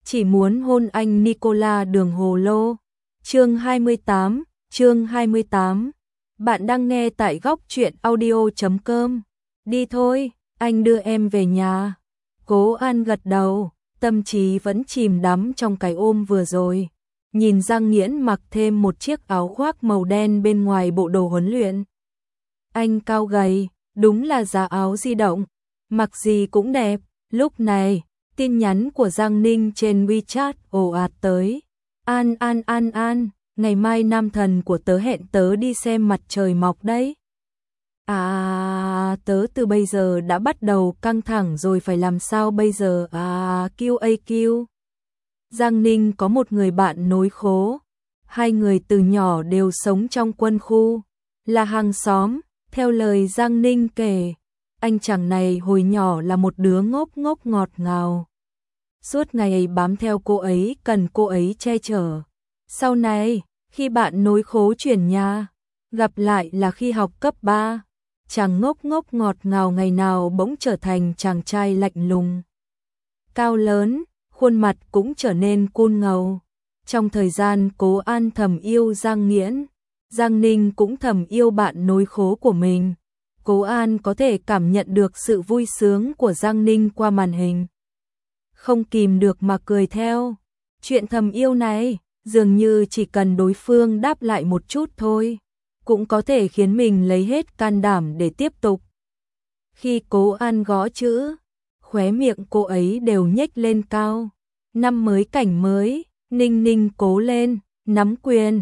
chỉ muốn hôn anh Nicola đường hồ lô. Chương 28. Bạn đang nghe tại góc truyện audio.com. Đi thôi, anh đưa em về nhà. Cố An gật đầu, tâm trí vẫn chìm đắm trong cái ôm vừa rồi. Nhìn Giang Nghiễn mặc thêm một chiếc áo khoác màu đen bên ngoài bộ đồ huấn luyện. Anh cao gầy, đúng là giá áo di động, mặc gì cũng đẹp. Lúc này, tin nhắn của Giang Ninh trên WeChat ồ ạt tới. An, ngày mai nam thần của tớ hẹn tớ đi xem mặt trời mọc đấy. Tớ từ bây giờ đã bắt đầu căng thẳng rồi, phải làm sao bây giờ? QAQ. Giang Ninh có một người bạn nối khố. Hai người từ nhỏ đều sống trong quân khu, là hàng xóm. Theo lời Giang Ninh kể, anh chàng này hồi nhỏ là một đứa ngốc ngọt ngào. Suốt ngày bám theo cô ấy, cần cô ấy che chở. Sau này, khi bạn nối khố chuyển nhà, gặp lại là khi học cấp 3, chàng ngốc ngọt ngào ngày nào bỗng trở thành chàng trai lạnh lùng. Cao lớn, khuôn mặt cũng trở nên cool ngầu. Trong thời gian Cố An thầm yêu Giang Nghiễn, Giang Ninh cũng thầm yêu bạn nối khố của mình. Cố An có thể cảm nhận được sự vui sướng của Giang Ninh qua màn hình. Không kìm được mà cười theo. Chuyện thầm yêu này, dường như chỉ cần đối phương đáp lại một chút thôi, cũng có thể khiến mình lấy hết can đảm để tiếp tục. Khi Cố An gõ chữ, khóe miệng cô ấy đều nhếch lên cao. Năm mới cảnh mới, Ninh cố lên, nắm quyền,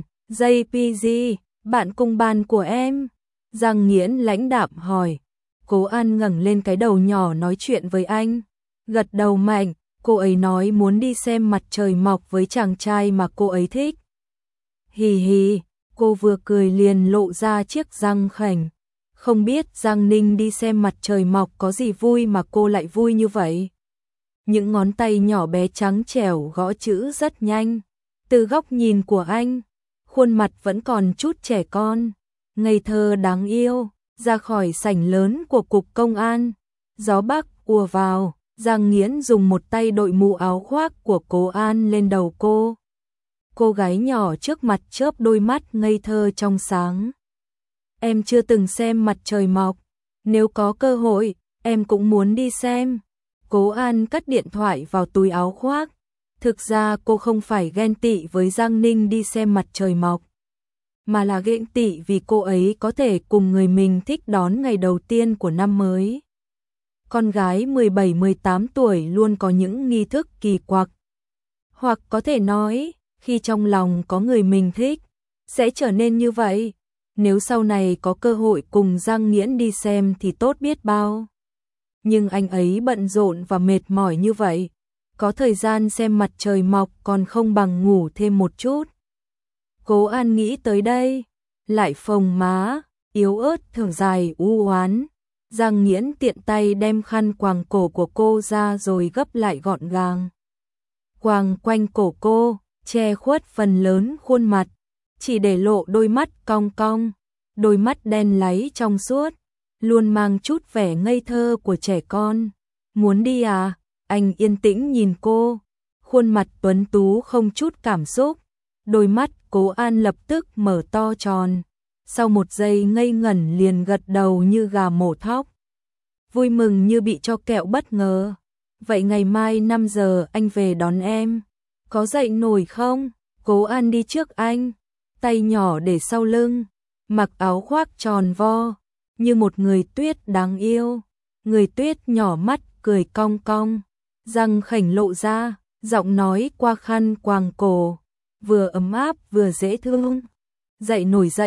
JPG, bạn cùng bàn của em. Giang Nghiễn lãnh đạm hỏi. Cố An ngẩng lên cái đầu nhỏ nói chuyện với anh, gật đầu mạnh. Cô ấy nói muốn đi xem mặt trời mọc với chàng trai mà cô ấy thích. Hì hì, cô vừa cười liền lộ ra chiếc răng khểnh. Không biết Giang Ninh đi xem mặt trời mọc có gì vui mà cô lại vui như vậy. Những ngón tay nhỏ bé trắng trẻo gõ chữ rất nhanh. Từ góc nhìn của anh, khuôn mặt vẫn còn chút trẻ con, ngây thơ đáng yêu. Ra khỏi sảnh lớn của cục công an, gió bắc ùa vào. Giang Nghiễn dùng một tay đội mũ áo khoác của Cố An lên đầu cô. Cô gái nhỏ trước mặt chớp đôi mắt ngây thơ trong sáng. Em chưa từng xem mặt trời mọc, nếu có cơ hội, em cũng muốn đi xem. Cố An cất điện thoại vào túi áo khoác. Thực ra cô không phải ghen tị với Giang Ninh đi xem mặt trời mọc, mà là ghen tị vì cô ấy có thể cùng người mình thích đón ngày đầu tiên của năm mới. Con gái 17-18 tuổi luôn có những nghi thức kỳ quặc. Hoặc có thể nói, khi trong lòng có người mình thích, sẽ trở nên như vậy. Nếu sau này có cơ hội cùng Giang Nghiễn đi xem thì tốt biết bao. Nhưng anh ấy bận rộn và mệt mỏi như vậy, có thời gian xem mặt trời mọc còn không bằng ngủ thêm một chút. Cố An nghĩ tới đây, lại phồng má, yếu ớt thở dài u oán. Giang Nghiễn tiện tay đem khăn quàng cổ của cô ra rồi gấp lại gọn gàng. Quàng quanh cổ cô, che khuất phần lớn khuôn mặt, chỉ để lộ đôi mắt cong cong, đôi mắt đen láy trong suốt, luôn mang chút vẻ ngây thơ của trẻ con. Muốn đi à? Anh yên tĩnh nhìn cô, khuôn mặt tuấn tú không chút cảm xúc. Đôi mắt Cố An lập tức mở to tròn. Sau một giây ngây ngẩn liền gật đầu như gà mổ thóc. Vui mừng như bị cho kẹo bất ngờ. Vậy ngày mai 5 giờ anh về đón em. Có dậy nổi không? Cố An đi trước anh, tay nhỏ để sau lưng, mặc áo khoác tròn vo, như một người tuyết đáng yêu. Người tuyết nhỏ mắt cười cong cong, răng khểnh lộ ra, giọng nói qua khăn quàng cổ, vừa ấm áp vừa dễ thương. Dậy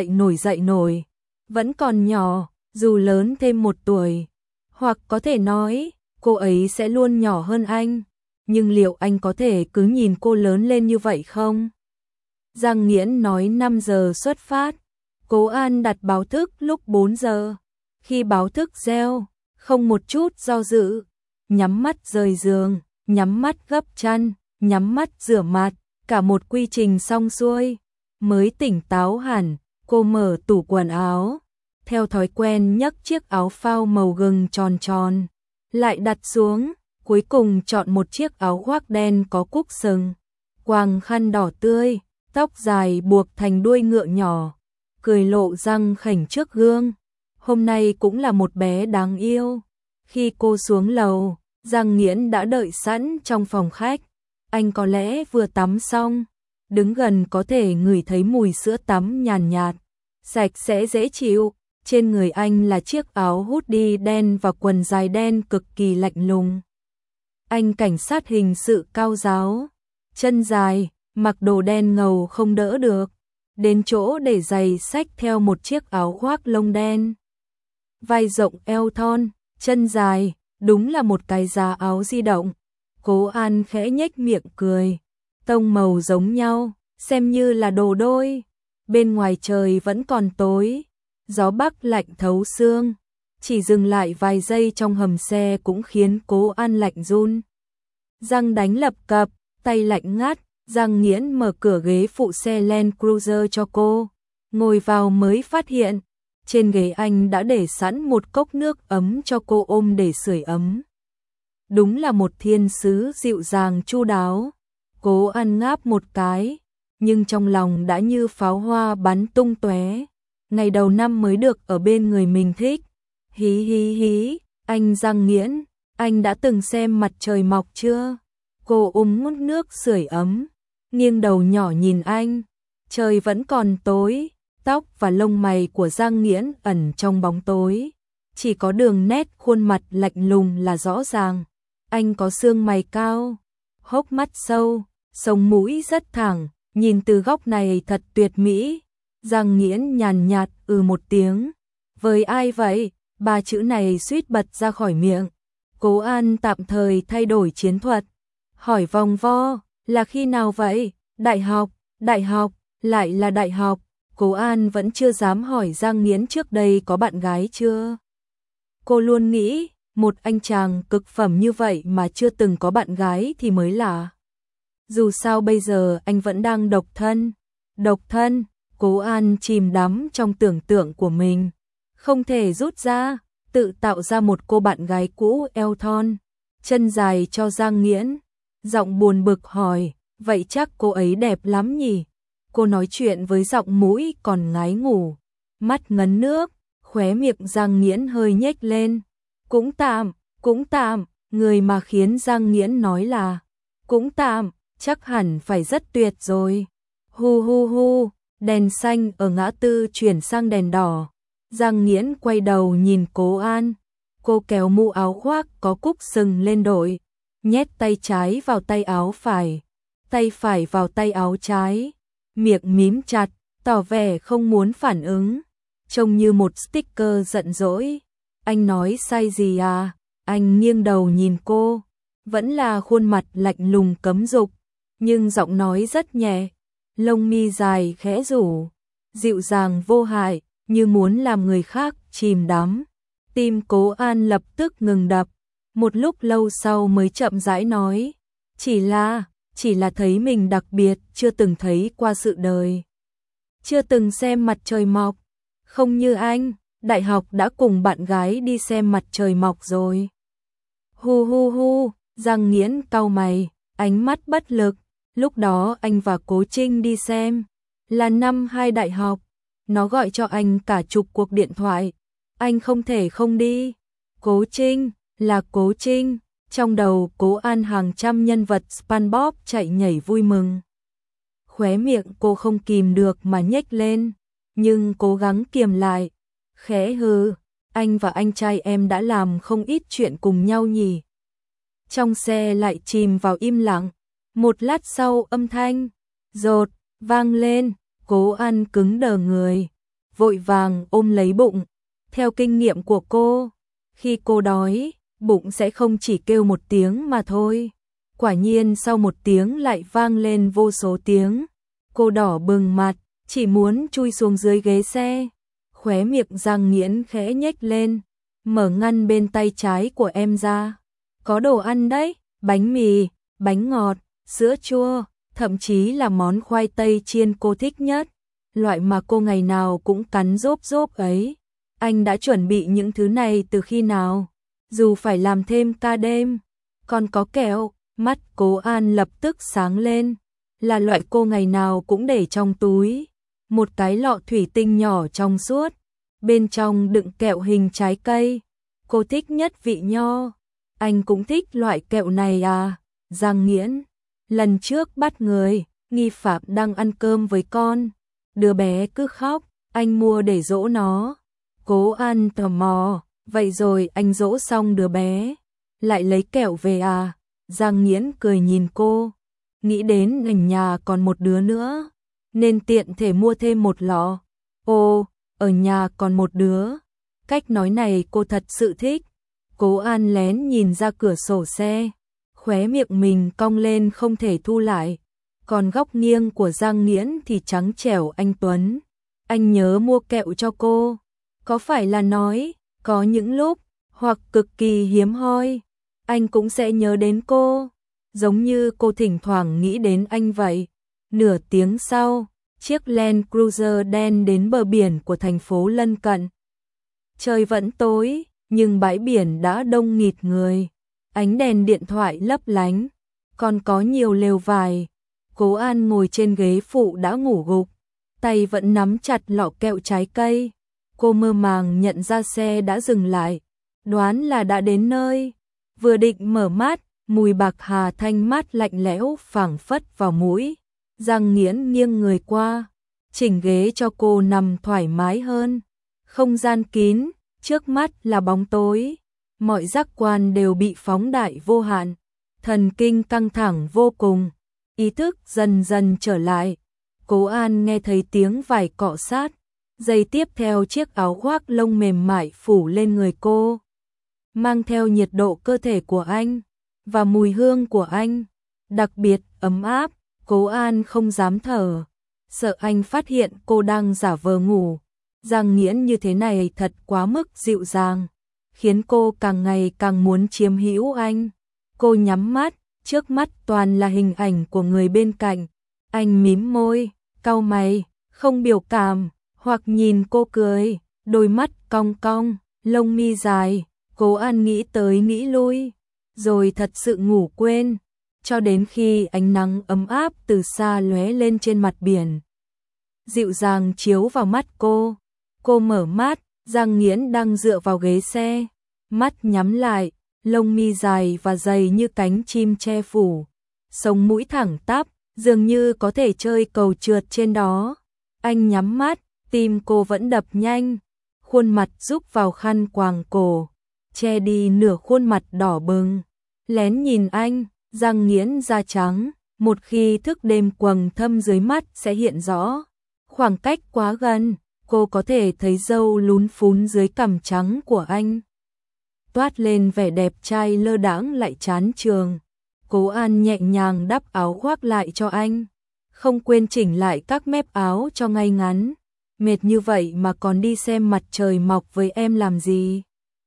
nổi, vẫn còn nhỏ, dù lớn thêm 1 tuổi. Hoặc có thể nói, cô ấy sẽ luôn nhỏ hơn anh. Nhưng liệu anh có thể cứ nhìn cô lớn lên như vậy không? Giang Nghiễn nói 5 giờ xuất phát. Cố An đặt báo thức lúc 4 giờ. Khi báo thức reo, không một chút do dự, nhắm mắt rời giường, nhắm mắt gấp chăn, nhắm mắt rửa mặt, cả một quy trình xong xuôi. Mới tỉnh táo hẳn, cô mở tủ quần áo, theo thói quen nhấc chiếc áo phao màu gừng tròn tròn, lại đặt xuống. cuối cùng chọn một chiếc áo khoác đen có cúc sừng, quàng khăn đỏ tươi, tóc dài buộc thành đuôi ngựa nhỏ, cười lộ răng khểnh trước gương. Hôm nay cũng là một bé đáng yêu. Khi cô xuống lầu, Giang Nghiễn đã đợi sẵn trong phòng khách. Anh có lẽ vừa tắm xong, đứng gần có thể ngửi thấy mùi sữa tắm nhàn nhạt, sạch sẽ dễ chịu. Trên người anh là chiếc áo hoodie đen và quần dài đen cực kỳ lạnh lùng. Anh cảnh sát hình sự cao ráo, chân dài, mặc đồ đen ngầu không đỡ được, đến chỗ để giày xách theo một chiếc áo khoác lông đen. Vai rộng eo thon, chân dài, đúng là một cái giá áo di động. Cố An khẽ nhếch miệng cười, tông màu giống nhau, xem như là đồ đôi. Bên ngoài trời vẫn còn tối, gió bắc lạnh thấu xương, chỉ dừng lại vài giây trong hầm xe cũng khiến Cố An lạnh run. Răng đánh lập cập, tay lạnh ngắt. Giang Nghiễn mở cửa ghế phụ xe Land Cruiser cho cô, ngồi vào mới phát hiện, trên ghế anh đã để sẵn một cốc nước ấm cho cô ôm để sưởi ấm. Đúng là một thiên sứ dịu dàng chu đáo. Cố An ngáp một cái, nhưng trong lòng đã như pháo hoa bắn tung tóe. Ngày đầu năm mới được ở bên người mình thích. Hí hí hí, anh Giang Nghiễn, anh đã từng xem mặt trời mọc chưa? Cô ôm ngút nước sưởi ấm, nghiêng đầu nhỏ nhìn anh. Trời vẫn còn tối, tóc và lông mày của Giang Nghiễn ẩn trong bóng tối, chỉ có đường nét khuôn mặt lạnh lùng là rõ ràng. Anh có xương mày cao, hốc mắt sâu, sống mũi rất thẳng, nhìn từ góc này thật tuyệt mỹ. Giang Nghiễn nhàn nhạt một tiếng. Với ai vậy? Ba chữ này suýt bật ra khỏi miệng. Cố An tạm thời thay đổi chiến thuật, hỏi vòng vo, là khi nào vậy? Đại học, lại là đại học. Cố An vẫn chưa dám hỏi Giang Nghiễn trước đây có bạn gái chưa. Cô luôn nghĩ, một anh chàng cực phẩm như vậy mà chưa từng có bạn gái thì mới lạ. Dù sao bây giờ anh vẫn đang độc thân. Độc thân, Cố An chìm đắm trong tưởng tượng của mình, không thể rút ra, tự tạo ra một cô bạn gái cũ eo thon, chân dài cho Giang Nghiễn. Giọng buồn bực hỏi, vậy chắc cô ấy đẹp lắm nhỉ? Cô nói chuyện với giọng mũi còn ngái ngủ, mắt ngấn nước, khóe miệng Giang Nghiễn hơi nhếch lên. Cũng tạm, người mà khiến Giang Nghiễn nói là cũng tạm, chắc hẳn phải rất tuyệt rồi. Hu hu hu, đèn xanh ở ngã tư chuyển sang đèn đỏ. Giang Nghiễn quay đầu nhìn Cố An. Cô kéo mũ áo khoác có cúc sừng lên đội, nhét tay trái vào tay áo phải, tay phải vào tay áo trái, miệng mím chặt, tỏ vẻ không muốn phản ứng, trông như một sticker giận dỗi. Anh nói sai gì à? Anh nghiêng đầu nhìn cô, vẫn là khuôn mặt lạnh lùng cấm dục, nhưng giọng nói rất nhẹ, lông mi dài khẽ rủ, dịu dàng vô hại, như muốn làm người khác chìm đắm. Tim Cố An lập tức ngừng đập, một lúc lâu sau mới chậm rãi nói, chỉ là thấy mình đặc biệt, chưa từng thấy qua sự đời. Chưa từng xem mặt trời mọc, không như anh, đại học đã cùng bạn gái đi xem mặt trời mọc rồi. Hu hu hu, Giang Nghiễn cau mày, ánh mắt bất lực. Lúc đó anh và Cố Trinh đi xem, là năm 2 đại học, nó gọi cho anh cả chục cuộc điện thoại, anh không thể không đi. Cố Trinh, là Cố Trinh, trong đầu Cố An hàng trăm nhân vật SpongeBob chạy nhảy vui mừng. Khóe miệng cô không kìm được mà nhếch lên, nhưng cố gắng kiềm lại, khẽ hừ, anh và anh trai em đã làm không ít chuyện cùng nhau nhỉ. Trong xe lại chìm vào im lặng, một lát sau âm thanh rột vang lên, Cố An cứng đờ người, vội vàng ôm lấy bụng. Theo kinh nghiệm của cô, khi cô đói, bụng sẽ không chỉ kêu một tiếng mà thôi. Quả nhiên sau một tiếng lại vang lên vô số tiếng. Cô đỏ bừng mặt, chỉ muốn chui xuống dưới ghế xe. Khóe miệng Giang Nghiễn khẽ nhếch lên, mở ngăn bên tay trái của em ra. Có đồ ăn đấy, bánh mì, bánh ngọt, sữa chua, thậm chí là món khoai tây chiên cô thích nhất, loại mà cô ngày nào cũng cắn rốp rốp ấy. Anh đã chuẩn bị những thứ này từ khi nào? Dù phải làm thêm ca đêm, Còn có kẹo, mắt Cố An lập tức sáng lên, là loại cô ngày nào cũng để trong túi, một cái lọ thủy tinh nhỏ trong suốt, bên trong đựng kẹo hình trái cây, cô thích nhất vị nho, anh cũng thích loại kẹo này à, Giang Nghiễn, lần trước bắt người, nghi phạm đang ăn cơm với con, đứa bé cứ khóc, anh mua để dỗ nó, Cố An tò mò, vậy rồi anh dỗ xong đứa bé, lại lấy kẹo về à, Giang Nghiễn cười nhìn cô, nghĩ đến ở nhà còn một đứa nữa, nên tiện thể mua thêm một lọ, ô, ở nhà còn một đứa, cách nói này cô thật sự thích, Cố An lén nhìn ra cửa sổ xe, khóe miệng mình cong lên không thể thu lại, còn góc nghiêng của Giang Nghiễn thì trắng trẻo anh Tuấn, anh nhớ mua kẹo cho cô, có phải là nói, có những lúc, hoặc cực kỳ hiếm hoi, anh cũng sẽ nhớ đến cô, giống như cô thỉnh thoảng nghĩ đến anh vậy. Nửa tiếng sau, chiếc Land Cruiser đen đến bờ biển của thành phố lân cận. Trời vẫn tối, nhưng bãi biển đã đông nghịt người, ánh đèn điện thoại lấp lánh, còn có nhiều lều vải. Cố An ngồi trên ghế phụ đã ngủ gục, tay vẫn nắm chặt lọ kẹo trái cây. Cô mơ màng nhận ra xe đã dừng lại, đoán là đã đến nơi. Vừa định mở mắt, mùi bạc hà thanh mát lạnh lẽo phảng phất vào mũi. Giang Nghiễn nghiêng người qua, chỉnh ghế cho cô nằm thoải mái hơn. Không gian kín, trước mắt là bóng tối, mọi giác quan đều bị phóng đại vô hạn, thần kinh căng thẳng vô cùng, ý thức dần dần trở lại. Cố An nghe thấy tiếng vải cọ sát, giây tiếp theo chiếc áo khoác lông mềm mại phủ lên người cô, mang theo nhiệt độ cơ thể của anh và mùi hương của anh, đặc biệt ấm áp. Cố An không dám thở, sợ anh phát hiện cô đang giả vờ ngủ. Giang Nghiễn như thế này thật quá mức dịu dàng, khiến cô càng ngày càng muốn chiếm hữu anh. Cô nhắm mắt, trước mắt toàn là hình ảnh của người bên cạnh. Anh mím môi, cau mày, không biểu cảm, hoặc nhìn cô cười, đôi mắt cong cong, lông mi dài. Cố An nghĩ tới nghĩ lui, rồi thật sự ngủ quên, cho đến khi ánh nắng ấm áp từ xa lóe lên trên mặt biển, dịu dàng chiếu vào mắt cô. Cô mở mắt, Giang Nghiễn đang dựa vào ghế xe, mắt nhắm lại, lông mi dài và dày như cánh chim che phủ, sống mũi thẳng tắp, dường như có thể chơi cầu trượt trên đó. Anh nhắm mắt, tim cô vẫn đập nhanh, khuôn mặt rúc vào khăn quàng cổ, che đi nửa khuôn mặt đỏ bừng. Lén nhìn anh, Giang Nghiễn da trắng, một khi thức đêm quầng thâm dưới mắt sẽ hiện rõ. Khoảng cách quá gần, cô có thể thấy râu lún phún dưới cằm trắng của anh, toát lên vẻ đẹp trai lơ đãng lại chán chường. Cố An nhẹ nhàng đắp áo khoác lại cho anh, không quên chỉnh lại các mép áo cho ngay ngắn. Mệt như vậy mà còn đi xem mặt trời mọc với em làm gì?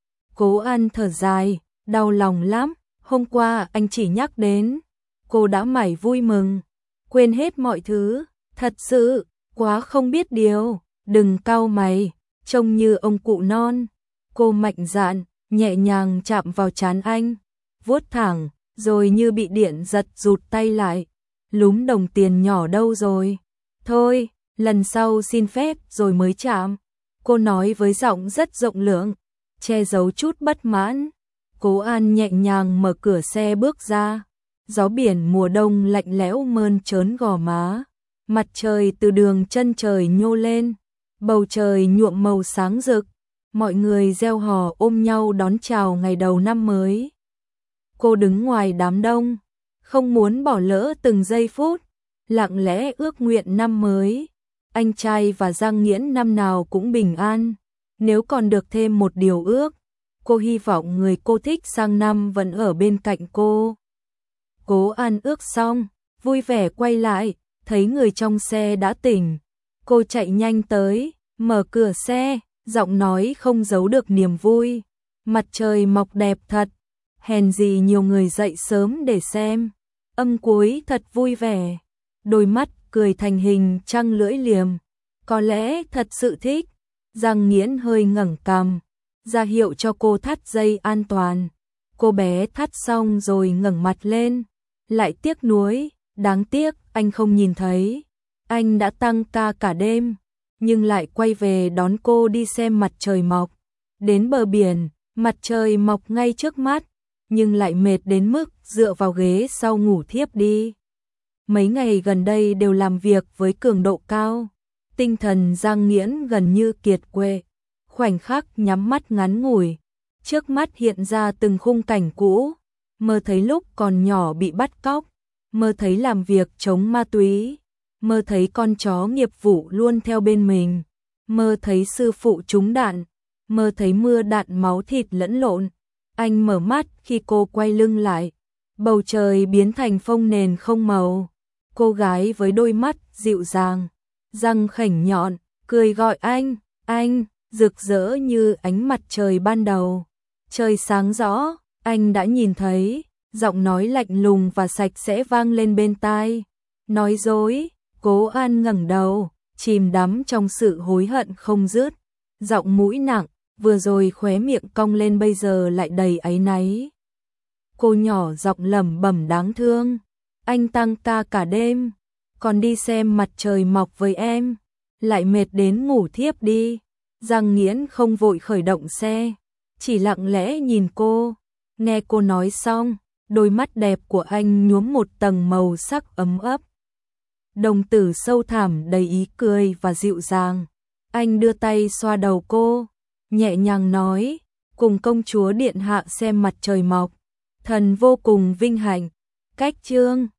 Cố An thở dài, đau lòng lắm, hôm qua anh chỉ nhắc đến, cô đã mải vui mừng, quên hết mọi thứ, thật sự, quá không biết điều, đừng cau mày, trông như ông cụ non. Cô mạnh dạn, nhẹ nhàng chạm vào trán anh, vuốt thẳng, rồi như bị điện giật rụt tay lại, lúm đồng tiền nhỏ đâu rồi? Thôi, lần sau xin phép rồi mới chạm. Cô nói với giọng rất rộng lượng, che giấu chút bất mãn. Cố An nhẹ nhàng mở cửa xe bước ra, gió biển mùa đông lạnh lẽo mơn trớn gò má, mặt trời từ đường chân trời nhô lên, bầu trời nhuộm màu sáng rực, mọi người reo hò ôm nhau đón chào ngày đầu năm mới. Cô đứng ngoài đám đông, không muốn bỏ lỡ từng giây phút, lặng lẽ ước nguyện năm mới, anh trai và Giang Nghiễn năm nào cũng bình an. Nếu còn được thêm một điều ước, cô hy vọng người cô thích sang năm vẫn ở bên cạnh cô. Cố An ước xong, vui vẻ quay lại, thấy người trong xe đã tỉnh. Cô chạy nhanh tới, mở cửa xe, giọng nói không giấu được niềm vui. Mặt trời mọc đẹp thật, hèn gì nhiều người dậy sớm để xem. Âm cuối thật vui vẻ, đôi mắt cười thành hình trăng lưỡi liềm. Có lẽ thật sự thích. Giang Nghiễn hơi ngẩng cằm, ra hiệu cho cô thắt dây an toàn. Cô bé thắt xong rồi ngẩng mặt lên, lại tiếc nuối, đáng tiếc anh không nhìn thấy. Anh đã tăng ca cả đêm, nhưng lại quay về đón cô đi xem mặt trời mọc. Đến bờ biển, mặt trời mọc ngay trước mắt, nhưng lại mệt đến mức dựa vào ghế sau ngủ thiếp đi. Mấy ngày gần đây đều làm việc với cường độ cao, tinh thần Giang Nghiễn gần như kiệt quệ. Khoảnh khắc nhắm mắt ngắn ngủi, trước mắt hiện ra từng khung cảnh cũ, mơ thấy lúc còn nhỏ bị bắt cóc, mơ thấy làm việc chống ma túy, mơ thấy con chó nghiệp vụ luôn theo bên mình, mơ thấy sư phụ trúng đạn, mơ thấy mưa đạn máu thịt lẫn lộn. Anh mở mắt khi cô quay lưng lại, bầu trời biến thành phông nền không màu. Cô gái với đôi mắt dịu dàng, răng khểnh nhọn, cười gọi anh, rực rỡ như ánh mặt trời ban đầu. Trời sáng rõ, anh đã nhìn thấy, giọng nói lạnh lùng và sạch sẽ vang lên bên tai. Nói dối, Cố An ngẩng đầu, chìm đắm trong sự hối hận không dứt. Giọng mũi nặng, vừa rồi khóe miệng cong lên bây giờ lại đầy áy náy. Cô nhỏ giọng lẩm bẩm đáng thương. Anh tăng ca cả đêm, còn đi xem mặt trời mọc với em, lại mệt đến ngủ thiếp đi. Giang Nghiễn không vội khởi động xe, chỉ lặng lẽ nhìn cô. Nghe cô nói xong, đôi mắt đẹp của anh nhuốm một tầng màu sắc ấm ấp. Đồng tử sâu thẳm đầy ý cười và dịu dàng. Anh đưa tay xoa đầu cô, nhẹ nhàng nói, cùng công chúa điện hạ xem mặt trời mọc, thần vô cùng vinh hạnh. Cách chương